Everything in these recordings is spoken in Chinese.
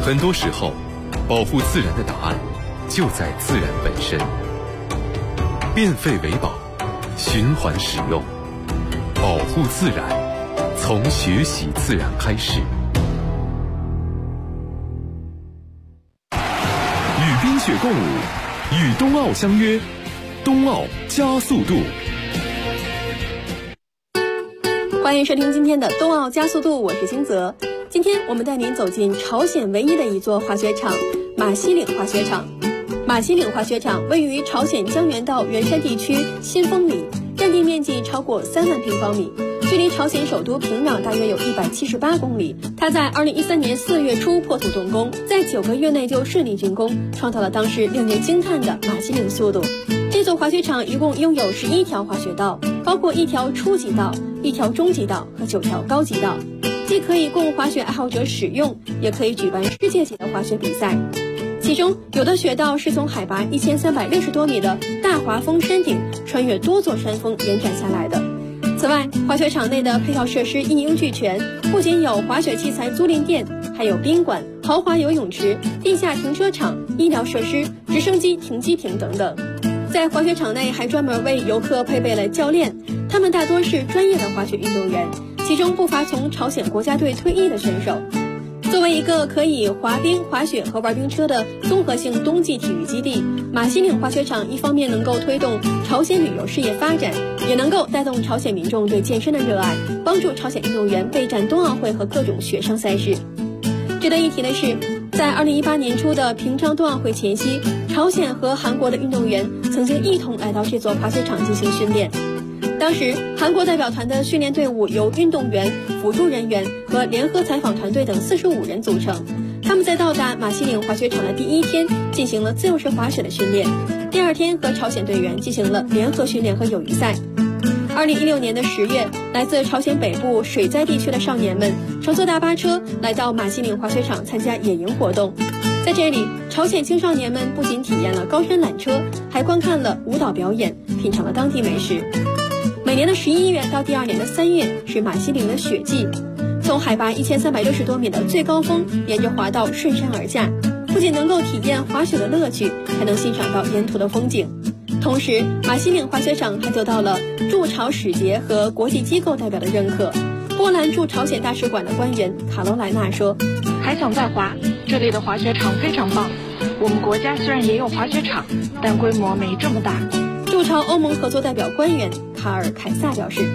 很多时候，保护自然的答案就在自然本身。变废为宝，循环使用，保护自然，从学习自然开始。与冰雪共舞，与冬奥相约，冬奥加速度。 欢迎收听今天的冬奥加速度，我是金泽。今天我们带您走进朝鲜唯一的一座滑雪场——马西岭滑雪场。马西岭滑雪场位于朝鲜江原道元山地区新丰里，占地面积超过3万平方米，距离朝鲜首都平壤大约有178公里。它在2013年4月初破土动工，在9个月内就顺利竣工，创造了当时令人惊叹的马西岭速度。这座滑雪场一共拥有11条滑雪道，包括1条初级道、1条中级道和9条高级道，既可以供滑雪爱好者使用，也可以举办世界级的滑雪比赛。其中有的雪道是从海拔1360多米的大华峰山顶穿越多座山峰延展下来的。此外，滑雪场内的配套设施一应俱全，不仅有滑雪器材租赁店，还有宾馆、豪华游泳池、地下停车场、医疗设施、直升机停机坪等等。在滑雪场内还专门为游客配备了教练，他们大多是专业的滑雪运动员，其中不乏从朝鲜国家队退役的选手。作为一个可以滑冰、滑雪和玩冰车的综合性冬季体育基地，马西岭滑雪场一方面能够推动朝鲜旅游事业发展，也能够带动朝鲜民众对健身的热爱，帮助朝鲜运动员备战冬奥会和各种雪上赛事。值得一提的是，在2018年初的平昌冬奥会前夕，朝鲜和韩国的运动员曾经一同来到这座滑雪场进行训练。当时韩国代表团的训练队伍由运动员、辅助人员和联合采访团队等45人组成。他们在到达马西岭滑雪场的第1天进行了自由式滑雪的训练，第2天和朝鲜队员进行了联合训练和友谊赛。2016年的10月，来自朝鲜北部水灾地区的少年们乘坐大巴车来到马西岭滑雪场参加野营活动。在这里，朝鲜青少年们不仅体验了高山缆车，还观看了舞蹈表演，品尝了当地美食。每年的11月到第2年的3月是马西岭的雪季，从海拔1360多米的最高峰沿着滑道顺山而下，不仅能够体验滑雪的乐趣，还能欣赏到沿途的风景。同时，马西岭滑雪场还得到了驻朝使节和国际机构代表的认可。波兰驻朝鲜大使馆的官员卡罗莱娜说：“ 还想再滑，这里的滑雪场非常棒。我们国家虽然也有滑雪场，但规模没这么大。” 驻朝欧盟合作代表官员卡尔凯撒表示：“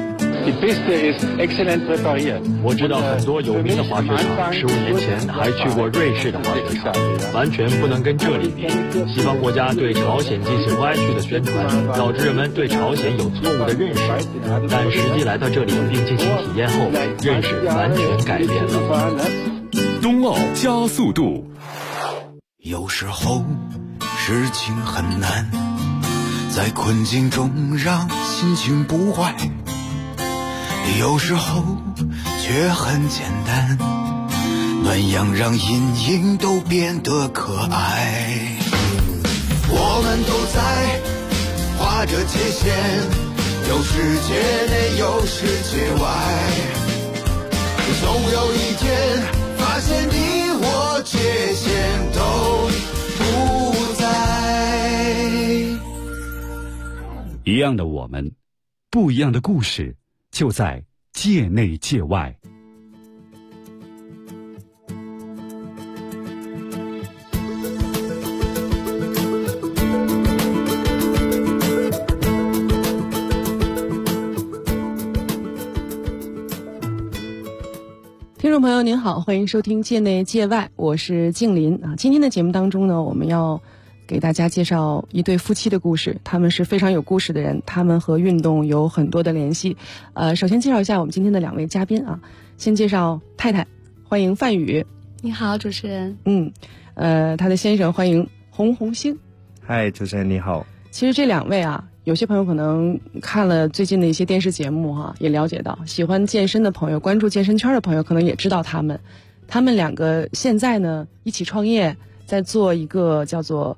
我知道很多有名的滑雪场，15年前还去过瑞士的滑雪场，完全不能跟这里比。西方国家对朝鲜进行歪曲的宣传，导致人们对朝鲜有错误的认识，但实际来到这里并进行体验后，认识完全改变了。” 冬奥加速度。 有时候事情很难，在困境中让心情不坏，有时候却很简单，暖阳让阴影都变得可爱。我们都在划着界限，有世界内有世界外，总有一天发现你我界限都不在。 一样的我们，不一样的故事，就在界内界外。 听众朋友您好，欢迎收听界内界外，我是静林啊。今天的节目当中呢，我们要给大家介绍一对夫妻的故事，他们是非常有故事的人，他们和运动有很多的联系。首先介绍一下我们今天的2位嘉宾啊，先介绍太太，欢迎范宇。 你好，主持人。 他的先生欢迎洪星。 嗨，主持人你好。 其实这2位啊，有些朋友可能看了最近的一些电视节目哈，也了解到喜欢健身的朋友，关注健身圈的朋友可能也知道他们2个现在呢一起创业，在做一个叫做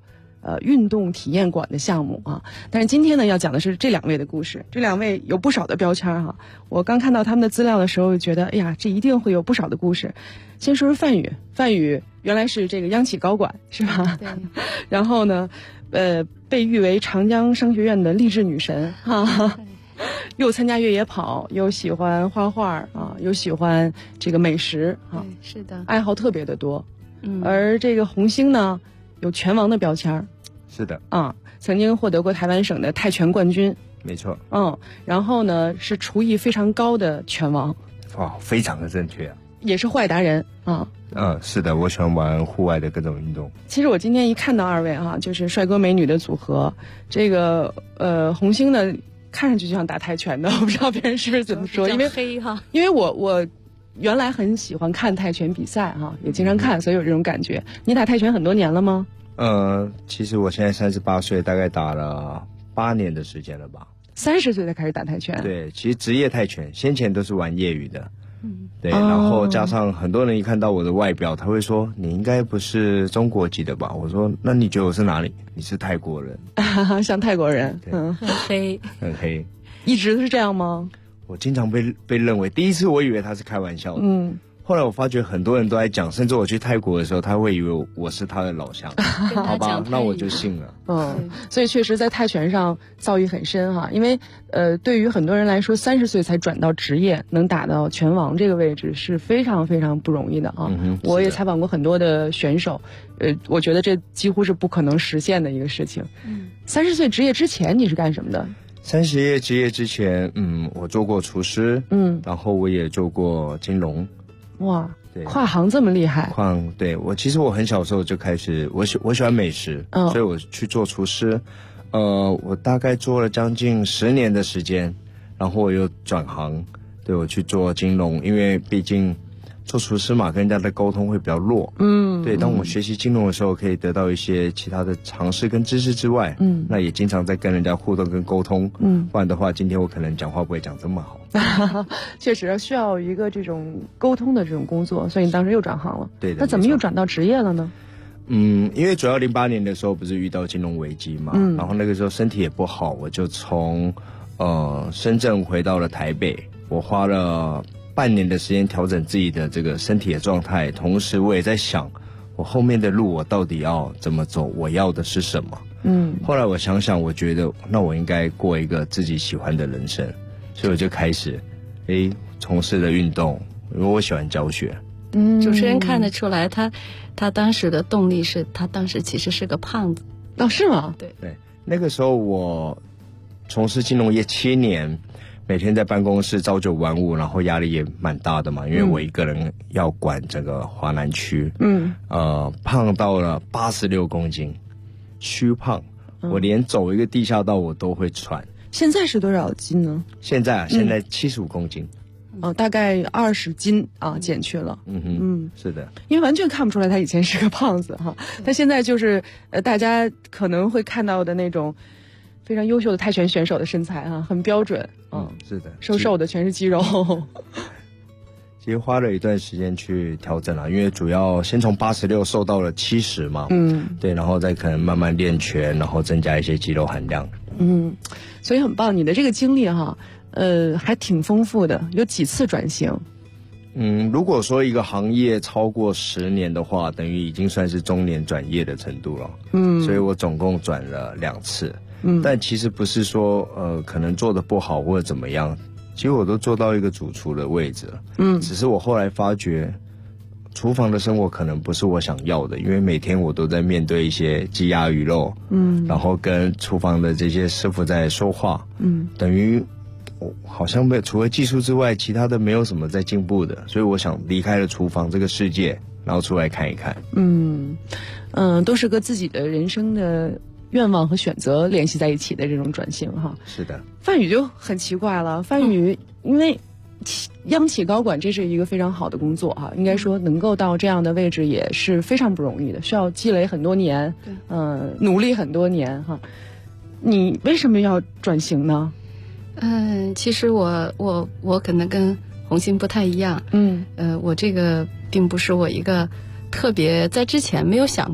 运动体验馆的项目啊。但是今天呢，要讲的是这2位的故事。这2位有不少的标签哈。我刚看到他们的资料的时候，觉得哎呀，这一定会有不少的故事。先说说范宇，范宇原来是这个央企高管是吧？ 对。 然后呢，被誉为长江商学院的励志女神哈。又参加越野跑，又喜欢画画啊，又喜欢这个美食啊， 对，是的， 爱好特别的多。而这个红星呢，有拳王的标签。 是的啊，曾经获得过台湾省的泰拳冠军。 没错。 然后呢，是厨艺非常高的拳王。 哇，非常的正确啊。 也是户外达人啊。 是的，我喜欢玩户外的各种运动。 其实我今天一看到2位啊，就是帅哥美女的组合，这个红星呢，看上去就像打泰拳的，我不知道别人是不是怎么说，因为黑哈， 因为我原来很喜欢看泰拳比赛哈，也经常看，所以有这种感觉。你打泰拳很多年了吗？ 其实我现在38岁，大概打了8年的时间了吧。 30岁才开始打泰拳？ 对，其实职业泰拳，先前都是玩业余的。对，然后加上很多人一看到我的外表，他会说你应该不是中国籍的吧？我说那你觉得我是哪里？你是泰国人。 像泰国人。 很黑， 很黑。 一直是这样吗？ 我经常被认为，第一次我以为他是开玩笑的。后来我发觉很多人都在讲，甚至我去泰国的时候，他会以为我是他的老乡。好吧，那我就信了。 所以确实在泰拳上造诣很深哈，因为对于很多人来说，30岁才转到职业，能打到拳王这个位置是非常非常不容易的啊。我也采访过很多的选手，我觉得这几乎是不可能实现的一个事情。30岁职业之前你是干什么的 ？30岁职业之前，我做过厨师，然后我也做过金融。 哇，跨行这么厉害！ 对，其实我很小时候就开始，我喜欢美食，所以我去做厨师。我大概做了将近10年的时间，然后我又转行，对，我去做金融，因为毕竟做厨师嘛，跟人家的沟通会比较弱。对，当我学习金融的时候，可以得到一些其他的常识跟知识之外，那也经常在跟人家互动跟沟通。不然的话，今天我可能讲话不会讲这么好。 确实需要一个这种沟通的这种工作，所以你当时又转行了。 对的。 那怎么又转到职业了呢？ 因为主要08年的时候不是遇到金融危机嘛，然后那个时候身体也不好，我就从深圳回到了台北，我花了半年的时间调整自己的这个身体的状态，同时我也在想我后面的路我到底要怎么走，我要的是什么。后来我想想，我觉得那我应该过一个自己喜欢的人生，所以我就开始从事了运动，因为我喜欢教学。 主持人看得出来，他当时的动力是他当时其实是个胖子。 是吗？ 对，那个时候我从事金融业7年，每天在办公室朝九晚五，然后压力也蛮大的嘛，因为我一个人要管整个华南区。胖到了86公斤，虚胖，我连走一个地下道我都会喘。 现在是多少斤呢？ 现在75公斤。 大概20斤啊，减去了。 是的， 因为完全看不出来他以前是个胖子哈，他现在就是大家可能会看到的那种非常优秀的泰拳选手的身材哈，很标准。 是的， 瘦的全是肌肉。 其实花了一段时间去调整了，因为主要先从86瘦到了70嘛。对，然后再可能慢慢练拳，然后增加一些肌肉含量。 所以很棒，你的这个经历哈。还挺丰富的，有几次转型。 如果说一个行业超过10年的话，等于已经算是中年转业的程度了。所以我总共转了2次。但其实不是说可能做的不好或者怎么样，其实我都做到一个主厨的位置了。只是我后来发觉，厨房的生活可能不是我想要的，因为每天我都在面对一些鸡鸭鱼肉，然后跟厨房的这些师傅在说话，等于好像除了技术之外，其他的没有什么在进步的，所以我想离开了厨房这个世界，然后出来看一看。 都是和自己的人生的愿望和选择联系在一起的这种转型哈。 是的。 范宇就很奇怪了，范宇因为央企高管这是一个非常好的工作哈，应该说能够到这样的位置也是非常不容易的，需要积累很多年，努力很多年哈。你为什么要转型呢？ 其实我可能跟红星不太一样。我这个并不是我一个特别在之前没有想过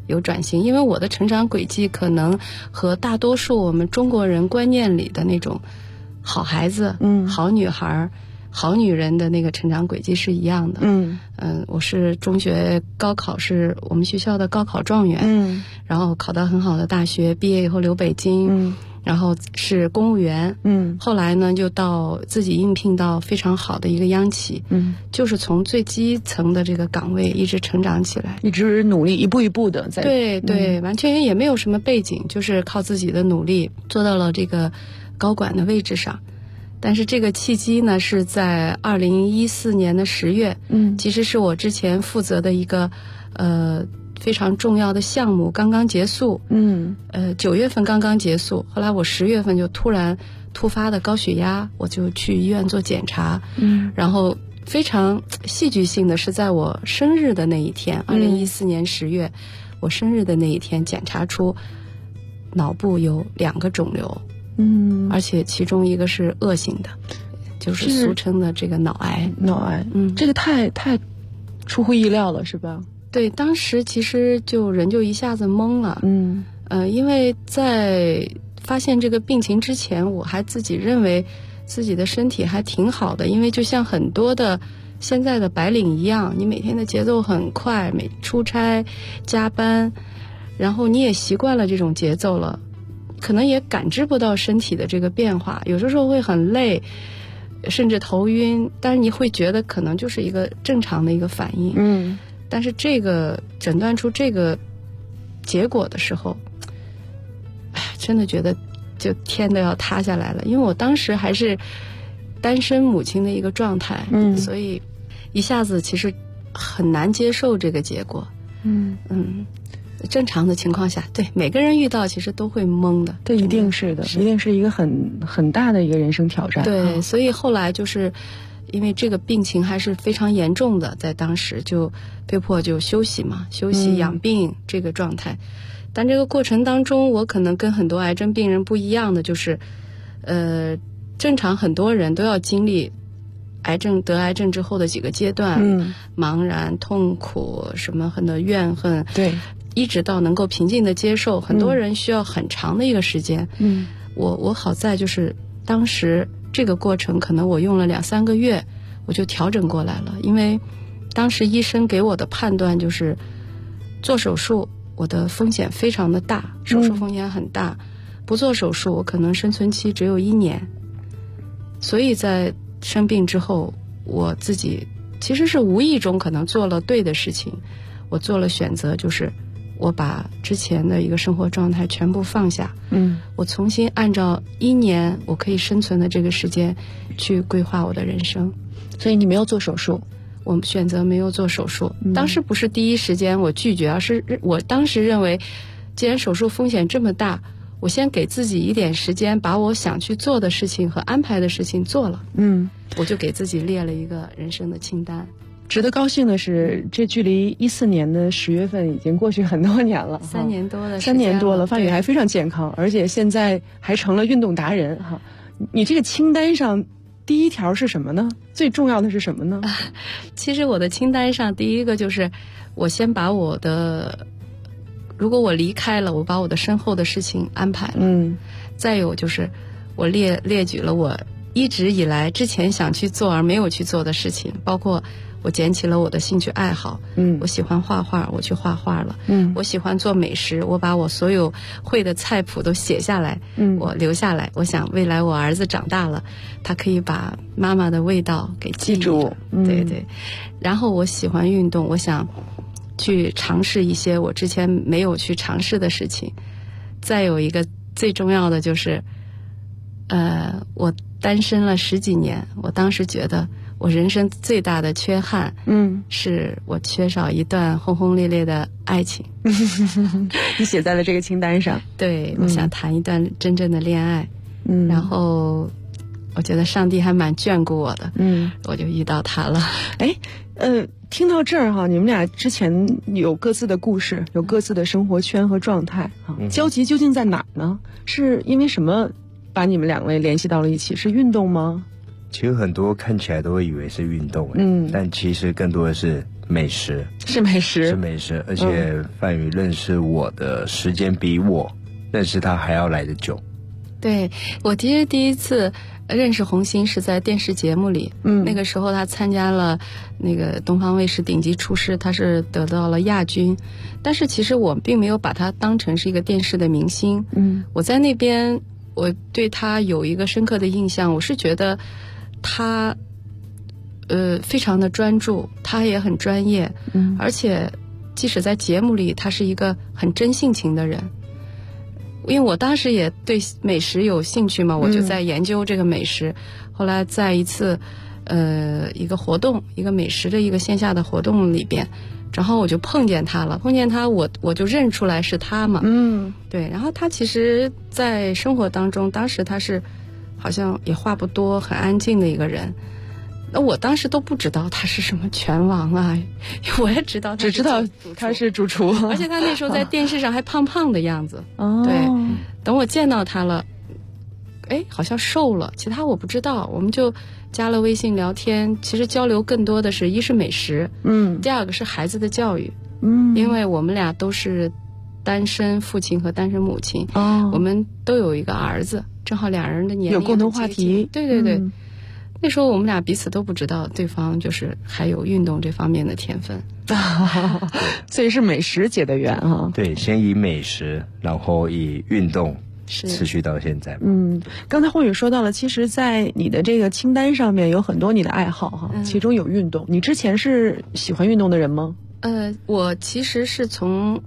有转型，因为我的成长轨迹可能和大多数我们中国人观念里的那种好孩子、好女孩、好女人的那个成长轨迹是一样的。我是中学高考是我们学校的高考状元，然后考到很好的大学，毕业以后留北京，然后是公务员，后来呢就到自己应聘到非常好的一个央企，就是从最基层的这个岗位一直成长起来， 一直努力，一步一步的在。 对，完全也没有什么背景，就是靠自己的努力做到了这个高管的位置上。但是这个契机呢，是在2014年的10月，其实是我之前负责的一个非常重要的项目刚刚结束，9月份刚刚结束，后来我10月份就突发的高血压，我就去医院做检查，然后非常戏剧性的是在我生日的那一天，2014年10月，我生日的那一天检查出脑部有2个肿瘤，而且其中一个是恶性的，就是俗称的这个脑癌。 这个太出乎意料了，是吧？ 对，当时其实人就一下子懵了，因为在发现这个病情之前，我还自己认为自己的身体还挺好的，因为就像很多的现在的白领一样，你每天的节奏很快，出差加班，然后你也习惯了这种节奏了，可能也感知不到身体的这个变化，有的时候会很累，甚至头晕，但是你会觉得可能就是一个正常的一个反应。但是这个诊断出这个结果的时候，真的觉得就天都要塌下来了，因为我当时还是单身母亲的一个状态，所以一下子其实很难接受这个结果。正常的情况下，对每个人遇到其实都会懵的， 这一定是的，一定是一个很大的一个人生挑战。 对，所以后来就是因为这个病情还是非常严重的，在当时就被迫就休息养病这个状态。但这个过程当中，我可能跟很多癌症病人不一样的就是，正常很多人都要经历得癌症之后的几个阶段，茫然、痛苦，什么很多怨恨， 对， 一直到能够平静的接受，很多人需要很长的一个时间。我好在就是当时这个过程可能我用了2-3个月我就调整过来了，因为当时医生给我的判断就是做手术我的风险非常的大，手术风险很大，不做手术我可能生存期只有1年。所以在生病之后，我自己其实是无意中可能做了对的事情，我做了选择，就是我把之前的一个生活状态全部放下，我重新按照1年我可以生存的这个时间去规划我的人生。 所以你没有做手术？ 我选择没有做手术，当时不是第一时间我拒绝，而是我当时认为既然手术风险这么大，我先给自己一点时间把我想去做的事情和安排的事情做了，我就给自己列了一个人生的清单。 值得高兴的是，这距离14年的10月份已经过去很多年了 ，3年多的时间了，3 年多了，范宇还非常健康，而且现在还成了运动达人哈。你这个清单上第一条是什么呢？最重要的是什么呢？ 其实我的清单上第一个就是我先把我的，如果我离开了，我把我的身后的事情安排了，再有就是我列举了我一直以来之前想去做而没有去做的事情，包括我捡起了我的兴趣爱好，我喜欢画画，我去画画了，我喜欢做美食，我把我所有会的菜谱都写下来，我留下来，我想未来我儿子长大了，他可以把妈妈的味道给记住，对，然后我喜欢运动，我想去尝试一些我之前没有去尝试的事情。再有一个最重要的就是，我单身了10几年，我当时觉得我人生最大的缺憾，是我缺少一段轰轰烈烈的爱情。 你写在了这个清单上。 对，我想谈一段真正的恋爱。然后我觉得上帝还蛮眷顾我的，我就遇到他了。 听到这儿哈，你们俩之前有各自的故事，有各自的生活圈和状态啊，交集究竟在哪儿呢？是因为什么把你们2位联系到了一起？是运动吗？ 其实很多看起来都会以为是运动，但其实更多的是美食， 是美食， 而且范宇认识我的时间比我认识他还要来得久。 对，我其实第一次认识红星是在电视节目里，那个时候他参加了那个东方卫视顶级厨师，他是得到了亚军，但是其实我并没有把他当成是一个电视的明星。我在那边我对他有一个深刻的印象，我是觉得他非常的专注，他也很专业，而且即使在节目里他是一个很真性情的人。因为我当时也对美食有兴趣嘛，我就在研究这个美食。后来在一次一个活动，一个美食的一个线下的活动里边，然后我就碰见他了，我就认出来是他嘛。对，然后他其实在生活当中，当时他是好像也话不多，很安静的一个人。那我当时都不知道他是什么拳王啊，我也知道， 只知道他是主厨， 而且他那时候在电视上还胖胖的样子。对，等我见到他了，好像瘦了，其他我不知道。我们就加了微信聊天，其实交流更多的是一是美食，第二个是孩子的教育，因为我们俩都是单身父亲和单身母亲，我们都有一个儿子，正好两人的年龄有共同话题。 对对对。那时候我们俩彼此都不知道对方就是还有运动这方面的天分， 所以是美食结的缘哈。 对，先以美食，然后以运动持续到现在。 刚才宏宇说到了，其实在你的这个清单上面有很多你的爱好哈，其中有运动。你之前是喜欢运动的人吗？ 我其实是从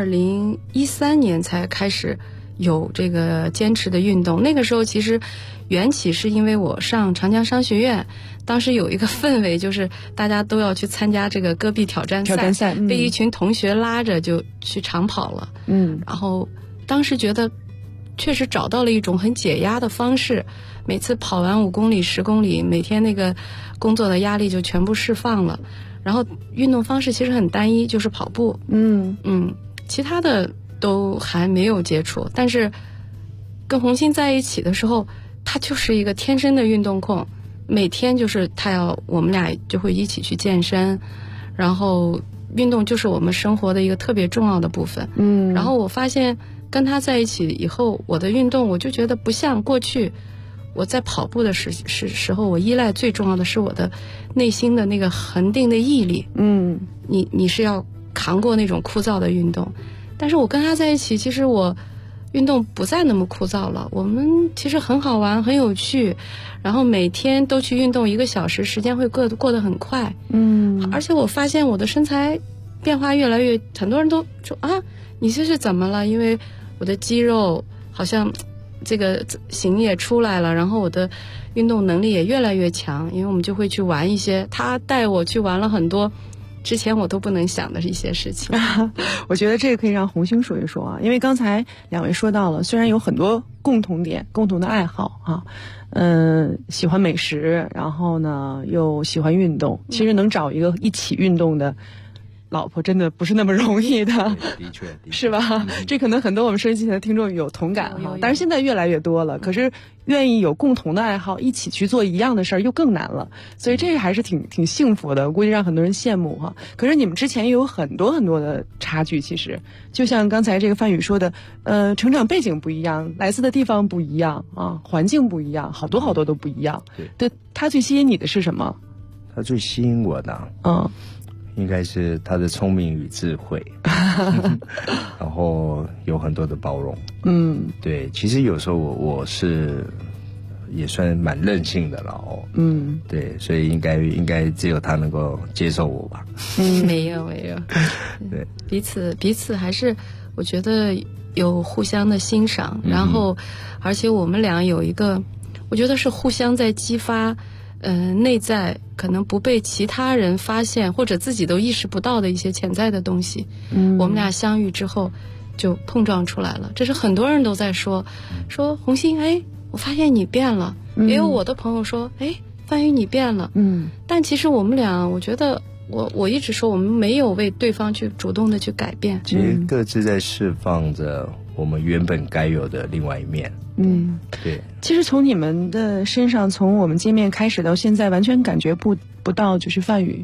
2013年才开始有这个坚持的运动。那个时候其实缘起是因为我上长江商学院，当时有一个氛围，就是大家都要去参加这个戈壁挑战赛，被一群同学拉着就去长跑了。然后当时觉得确实找到了一种很解压的方式，每次跑完5公里10公里，每天那个工作的压力就全部释放了。然后运动方式其实很单一，就是跑步。其他的都还没有接触，但是跟红星在一起的时候，他就是一个天生的运动控，每天就是我们俩就会一起去健身，然后运动就是我们生活的一个特别重要的部分。然后我发现跟他在一起以后，我的运动我就觉得不像过去我在跑步的时候，我依赖最重要的是我的内心的那个恒定的毅力。你是要扛过那种枯燥的运动，但是我跟他在一起，其实我运动不再那么枯燥了，我们其实很好玩很有趣，然后每天都去运动1个小时，时间会过得很快。而且我发现我的身材变化越来越，很多人都说啊，你这是怎么了？因为我的肌肉好像这个型也出来了，然后我的运动能力也越来越强，因为我们就会去玩一些，他带我去玩了很多之前我都不能想的一些事情。 我觉得这个可以让红星说一说啊，因为刚才两位说到了，虽然有很多共同点、共同的爱好啊，喜欢美食，然后呢又喜欢运动，其实能找一个一起运动的老婆真的不是那么容易的。 的确是吧？这可能很多我们收音机前的听众有同感哈，但是现在越来越多了，可是愿意有共同的爱好一起去做一样的事儿又更难了，所以这还是挺幸福的，估计让很多人羡慕哈。可是你们之前也有很多很多的差距，其实就像刚才这个范宇说的，成长背景不一样，来自的地方不一样啊，环境不一样，好多好多都不一样。对，他最吸引你的是什么？ 他最吸引我的应该是他的聪明与智慧，然后有很多的包容。对，其实有时候我是也算蛮任性的了对，所以应该只有他能够接受我吧。 没有对，彼此还是我觉得有互相的欣赏，然后而且我们俩有一个我觉得是互相在激发内在可能不被其他人发现或者自己都意识不到的一些潜在的东西。我们俩相遇之后就碰撞出来了，这是很多人都在说红星，我发现你变了。也有我的朋友说范宇你变了。但其实我们俩我觉得我一直说我们没有为对方去主动的去改变， 其实各自在释放着我们原本该有的另外一面。对。 其实从你们的身上，从我们见面开始到现在，完全感觉不到就是范宇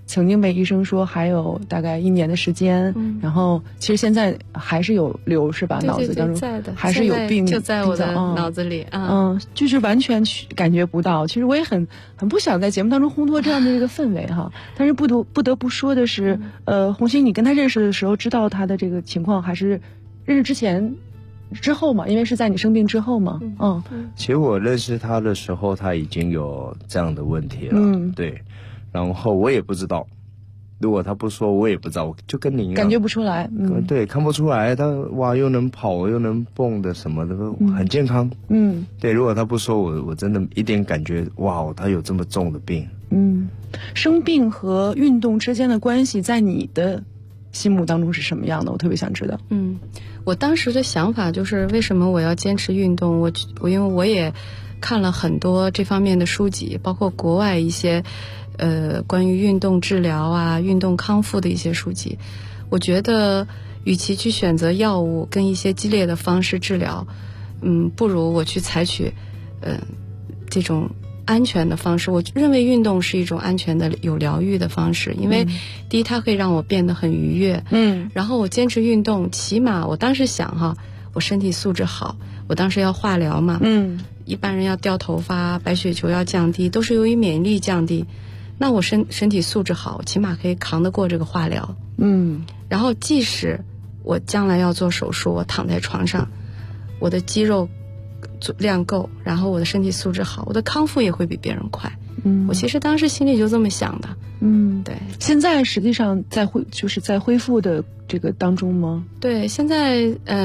曾经被医生说还有大概1年的时间，然后其实现在还是有瘤是吧？脑子当中在的， 还是有病， 就在我的脑子里就是完全感觉不到。其实我也很不想在节目当中烘托这样的一个氛围哈，但是不得不说的是，红星，你跟他认识的时候知道他的这个情况，还是认识之后嘛？因为是在你生病之后嘛。 其实我认识他的时候，他已经有这样的问题了。对。然后我也不知道，如果他不说，我也不知道，就跟你一样， 感觉不出来。 对，看不出来，他哇又能跑又能蹦的什么的，很健康。对，如果他不说，我真的一点感觉哇，他有这么重的病。 生病和运动之间的关系，在你的心目当中是什么样的？我特别想知道。 我当时的想法就是为什么我要坚持运动？我因为我也看了很多这方面的书籍，包括国外一些关于运动治疗啊、运动康复的一些书籍。我觉得与其去选择药物跟一些激烈的方式治疗，不如我去采取这种安全的方式。我认为运动是一种安全的有疗愈的方式，因为第一它可以让我变得很愉悦，然后我坚持运动，起码我当时想我身体素质好，我当时要化疗嘛，一般人要掉头发，白血球要降低，都是由于免疫力降低，那我身体素质好，起码可以扛得过这个化疗。然后即使我将来要做手术，我躺在床上，我的肌肉量够，然后我的身体素质好，我的康复也会比别人快。我其实当时心里就这么想的。对。 现在实际上在恢复的这个当中吗？ 对，现在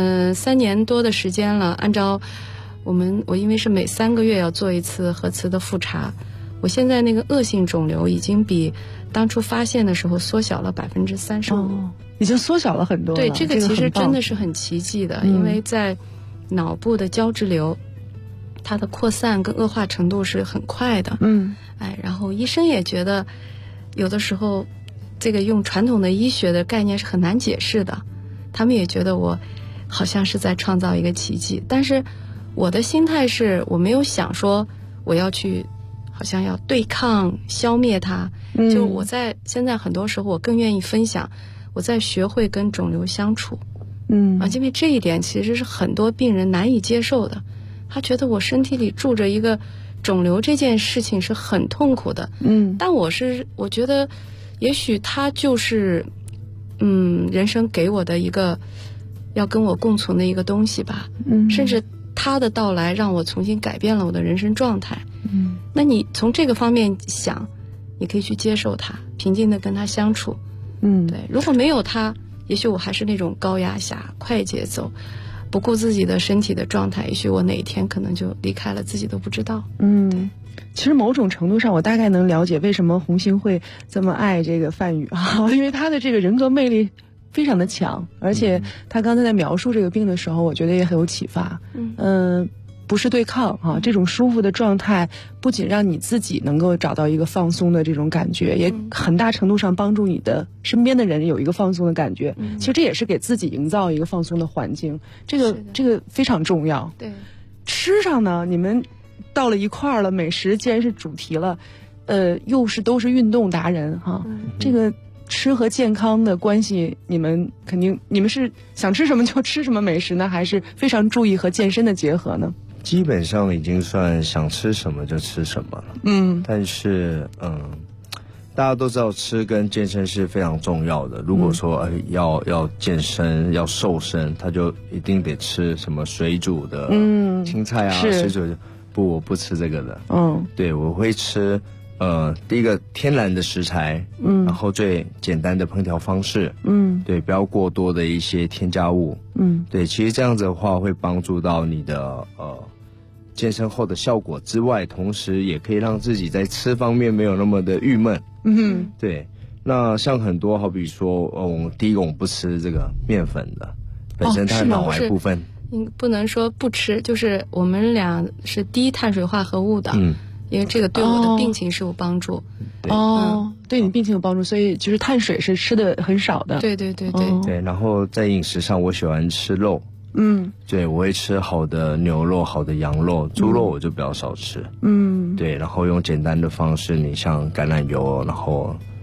3年多的时间了，按照我因为是每3个月要做一次核磁的复查，我现在那个恶性肿瘤已经比当初发现的时候缩小了35%， 已经缩小了很多了。 对，这个其实真的是很奇迹的，因为在脑部的胶质瘤，它的扩散跟恶化程度是很快的。然后医生也觉得，有的时候这个用传统的医学的概念是很难解释的，他们也觉得我好像是在创造一个奇迹。但是我的心态是我没有想说我要去好像要对抗消灭它，就我在现在很多时候我更愿意分享我在学会跟肿瘤相处。因为这一点其实是很多病人难以接受的，他觉得我身体里住着一个肿瘤，这件事情是很痛苦的。但我觉得也许它就是人生给我的一个要跟我共存的一个东西吧。甚至它的到来让我重新改变了我的人生状态。那你从这个方面想，你可以去接受它，平静地跟它相处。对，如果没有它，也许我还是那种高压下快节奏，不顾自己的身体的状态，也许我哪一天可能就离开了，自己都不知道。 其实某种程度上我大概能了解为什么红星会这么爱这个范宇因为他的这个人格魅力非常的强，而且他刚才在描述这个病的时候，我觉得也很有启发。不是对抗这种舒服的状态不仅让你自己能够找到一个放松的这种感觉，也很大程度上帮助你的身边的人有一个放松的感觉。其实这也是给自己营造一个放松的环境，这个非常重要。 对， 吃上呢，你们到了一块儿了，美食既然是主题了，都是运动达人这个吃和健康的关系，你们是想吃什么就吃什么美食呢，还是非常注意和健身的结合呢？ 基本上已经算想吃什么就吃什么了。但是大家都知道吃跟健身是非常重要的。如果说要健身要瘦身，他就一定得吃什么水煮的青菜啊，水煮的我不吃这个的。对，我会吃第一个天然的食材，然后最简单的烹调方式，对，不要过多的一些添加物，对，其实这样子的话会帮助到你的健身后的效果之外，同时也可以让自己在吃方面没有那么的郁闷。对，那像很多好比说第一个我们不吃这个面粉的，本身它的脑癌部分， 不能说不吃，就是我们俩是低碳水化合物的。因为这个对我的病情是有帮助。 对你病情有帮助，所以就是碳水是吃的很少的。 对。 对，然后在饮食上我喜欢吃肉。对，我会吃好的牛肉、好的羊肉，猪肉我就比较少吃。对，然后用简单的方式，你像橄榄油，然后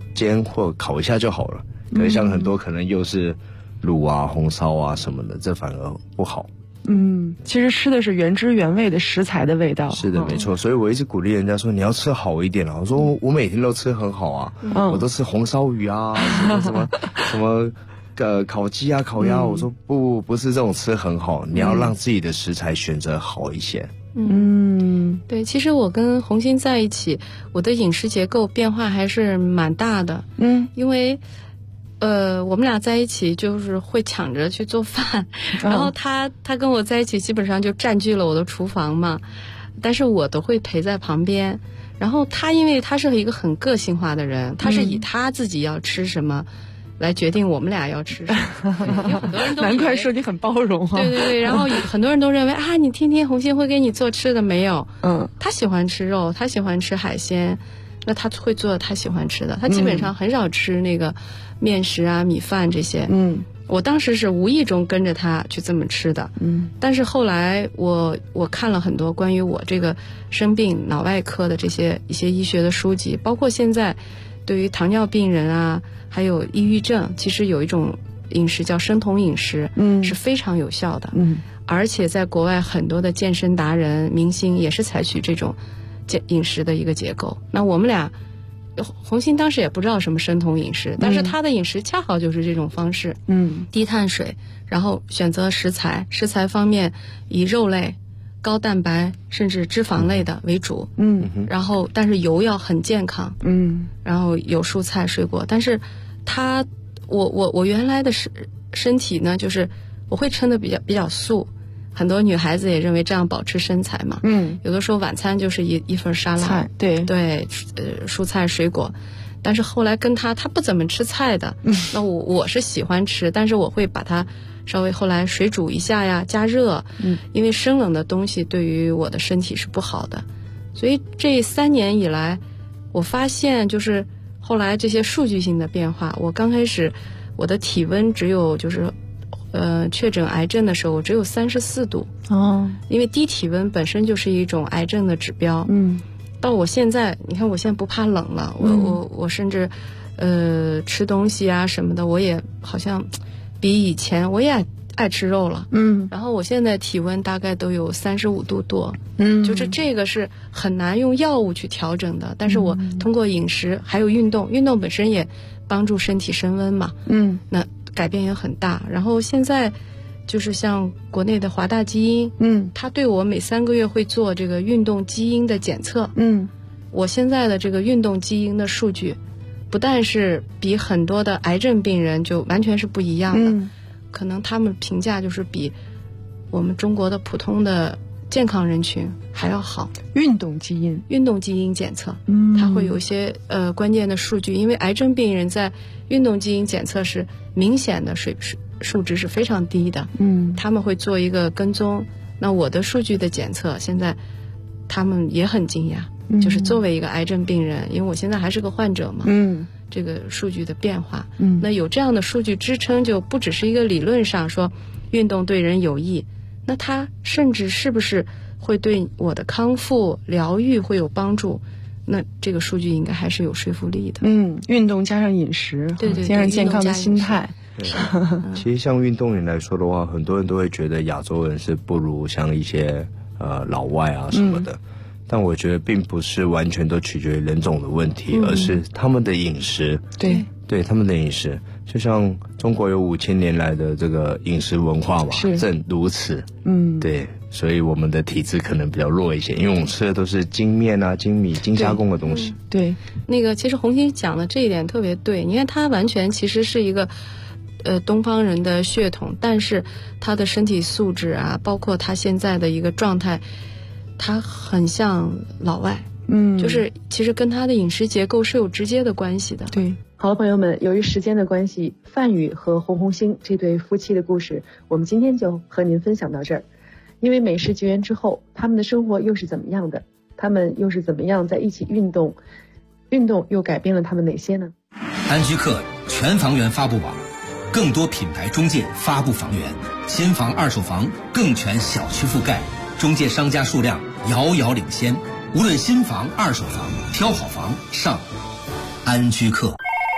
煎或烤一下就好了。可是像很多可能又是卤啊、红烧啊什么的，这反而不好。 其实吃的是原汁原味的食材的味道。 是的，没错。所以我一直鼓励人家说，你要吃好一点啊。我说我每天都吃很好啊，我都吃红烧鱼啊，什么烤鸡啊、烤鸭。我说不是这种吃很好，你要让自己的食材选择好一些。 对，其实我跟红星在一起，我的饮食结构变化还是蛮大的。因为我们俩在一起就是会抢着去做饭，然后他跟我在一起基本上就占据了我的厨房嘛，但是我都会陪在旁边。然后他因为他是一个很个性化的人，他是以他自己要吃什么来决定我们俩要吃什么。有很多人都难怪说你很包容啊。 对，然后很多人都认为啊，你天天红星会给你做吃的。没有，他喜欢吃肉，他喜欢吃海鲜，那他会做他喜欢吃的，他基本上很少吃那个面食啊、米饭这些。我当时是无意中跟着他去这么吃的。但是后来我看了很多关于我这个生病脑外科的一些医学的书籍，包括现在对于糖尿病人啊，还有抑郁症，其实有一种饮食叫生酮饮食，是非常有效的。而且在国外很多的健身达人、明星也是采取这种饮食的一个结构。那我们俩，红星当时也不知道什么生酮饮食，但是他的饮食恰好就是这种方式。低碳水，然后选择食材方面以肉类、高蛋白甚至脂肪类的为主。然后但是油要很健康。然后有蔬菜水果。但是我原来的身体呢，就是我会称的比较素。很多女孩子也认为这样保持身材嘛。有的时候晚餐就是一份沙拉，对，蔬菜水果。但是后来跟他不怎么吃菜的，那我是喜欢吃，但是我会把它稍微后来水煮一下呀，加热。因为生冷的东西对于我的身体是不好的。所以这3年以来，我发现就是后来这些数据性的变化。我刚开始我的体温只有确诊癌症的时候我只有34度。因为低体温本身就是一种癌症的指标。到我现在，你看我现在不怕冷了，我甚至吃东西啊什么的，我也好像比以前我也爱吃肉了。然后我现在体温大概都有35度多。就是这个是很难用药物去调整的，但是我通过饮食还有运动本身也帮助身体升温嘛。那改变也很大。然后现在就是像国内的华大基因，他对我每3个月会做这个运动基因的检测。我现在的这个运动基因的数据，不但是比很多的癌症病人就完全是不一样的。可能他们评价就是比我们中国的普通的健康人群还要好。运动基因检测，它会有一些关键的数据。因为癌症病人在运动基因检测是明显的数值是非常低的。他们会做一个跟踪。那我的数据的检测，现在他们也很惊讶。就是作为一个癌症病人，因为我现在还是个患者嘛。这个数据的变化。那有这样的数据支撑，就不只是一个理论上说运动对人有益，那它甚至是不是会对我的康复疗愈会有帮助，那这个数据应该还是有说服力的。运动加上饮食，对，加上健康的心态。 其实像运动员来说的话，很多人都会觉得亚洲人是不如像一些老外啊什么的。但我觉得并不是完全都取决于人种的问题，而是他们的饮食。对他们的饮食，就像中国有5000年来的这个饮食文化嘛，正如此。对，所以我们的体质可能比较弱一些，因为我们吃的都是精面啊、精米、精加工的东西。 对，那个其实红星讲的这一点特别对，你看他完全其实是一个东方人的血统，但是他的身体素质啊，包括他现在的一个状态，他很像老外。就是其实跟他的饮食结构是有直接的关系的。 对，好了，朋友们，由于时间的关系，范宇和红星这对夫妻的故事，我们今天就和您分享到这儿。因为美食绝缘之后，他们的生活又是怎么样的？他们又是怎么样在一起运动？运动又改变了他们哪些呢？ 安居客全房源发布网，更多品牌中介发布房源，新房、二手房更全小区覆盖，中介商家数量遥遥领先。无论新房、二手房，挑好房上安居客。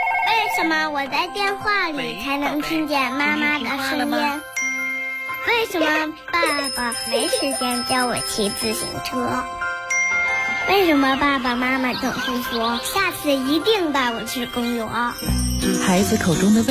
么我在电话里才能听见妈妈的声音？为什么爸爸没时间教我骑自行车？为什么爸爸妈妈总是说下次一定带我去公园？ 孩子口中的